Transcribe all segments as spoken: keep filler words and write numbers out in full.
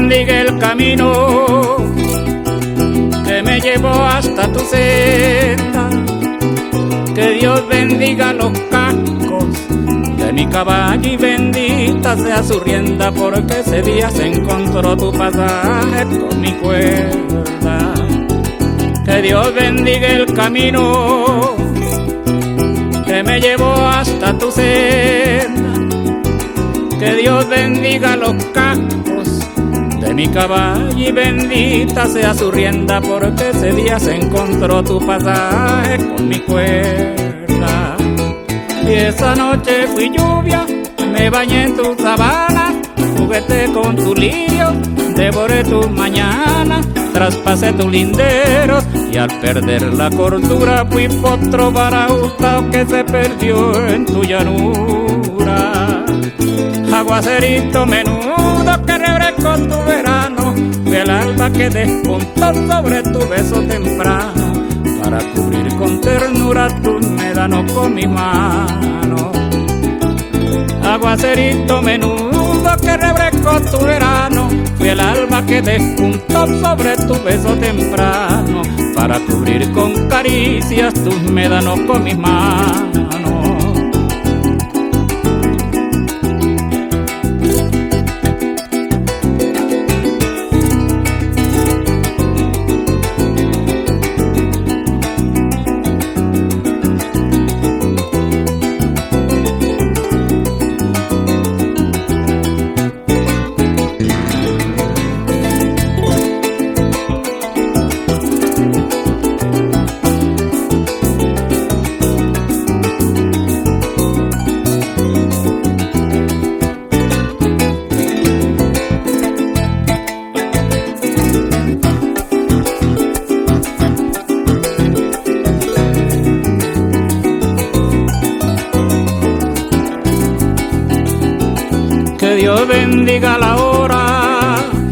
bendiga el camino que me llevó hasta tu senda. Que Dios bendiga los cascos de mi caballo y bendita sea su rienda, porque ese día se encontró tu pasaje con mi cuerda. Que Dios bendiga el camino que me llevó hasta tu senda. Que Dios bendiga los cascos de mi caballo y bendita sea su rienda, porque ese día se encontró tu pasaje con mi cuerda. Y esa noche fui lluvia, me bañé en tu sabana, juguete con tu lirio, devoré tus mañanas, traspasé tus linderos y al perder la cordura fui potro baraustao que se perdió en tu llanura. Aguacerito menudo que refrescó tu verano, fue el alba que despuntó sobre tu beso temprano, para cubrir con ternura tus médanos con mi mano. Aguacerito menudo que refrescó tu verano, fue el alba que despuntó sobre tu beso temprano, para cubrir con caricias tus médanos con mis manos. Que Dios bendiga la hora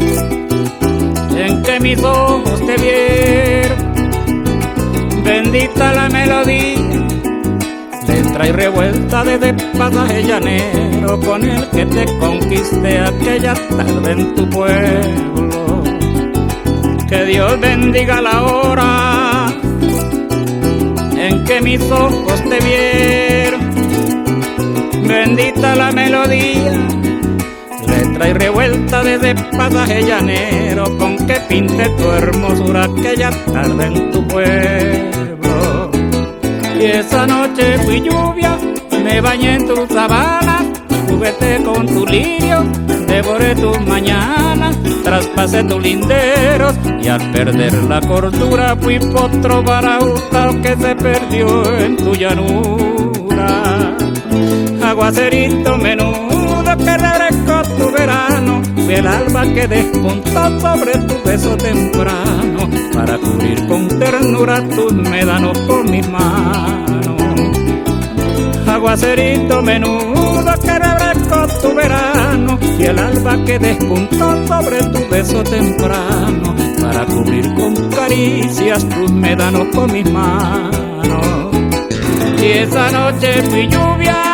en que mis ojos te vieron. Bendita la melodía, letra y revuelta desde pasaje llanero con el que te conquisté aquella tarde en tu pueblo. Que Dios bendiga la hora en que mis ojos te vieron. Bendita la melodía, letra y revuelta desde pasaje llanero con que pinté tu hermosura aquella tarde en tu pueblo. Y esa noche fui lluvia, me bañé en tus sabanas, juguete con tu lirio, devoré tus mañanas, traspasé tus linderos y al perder la cordura fui potro baraustao que se perdió en tu llanura. Aguacerito menudo que refrescó tu verano, fue el alba que despuntó sobre tu beso temprano, para cubrir con ternura tus médanos con mis manos. Aguacerito menudo que refrescó tu verano, fue el alba que despuntó sobre tu beso temprano, para cubrir con caricias tus médanos con mis manos. Y esa noche fui lluvia,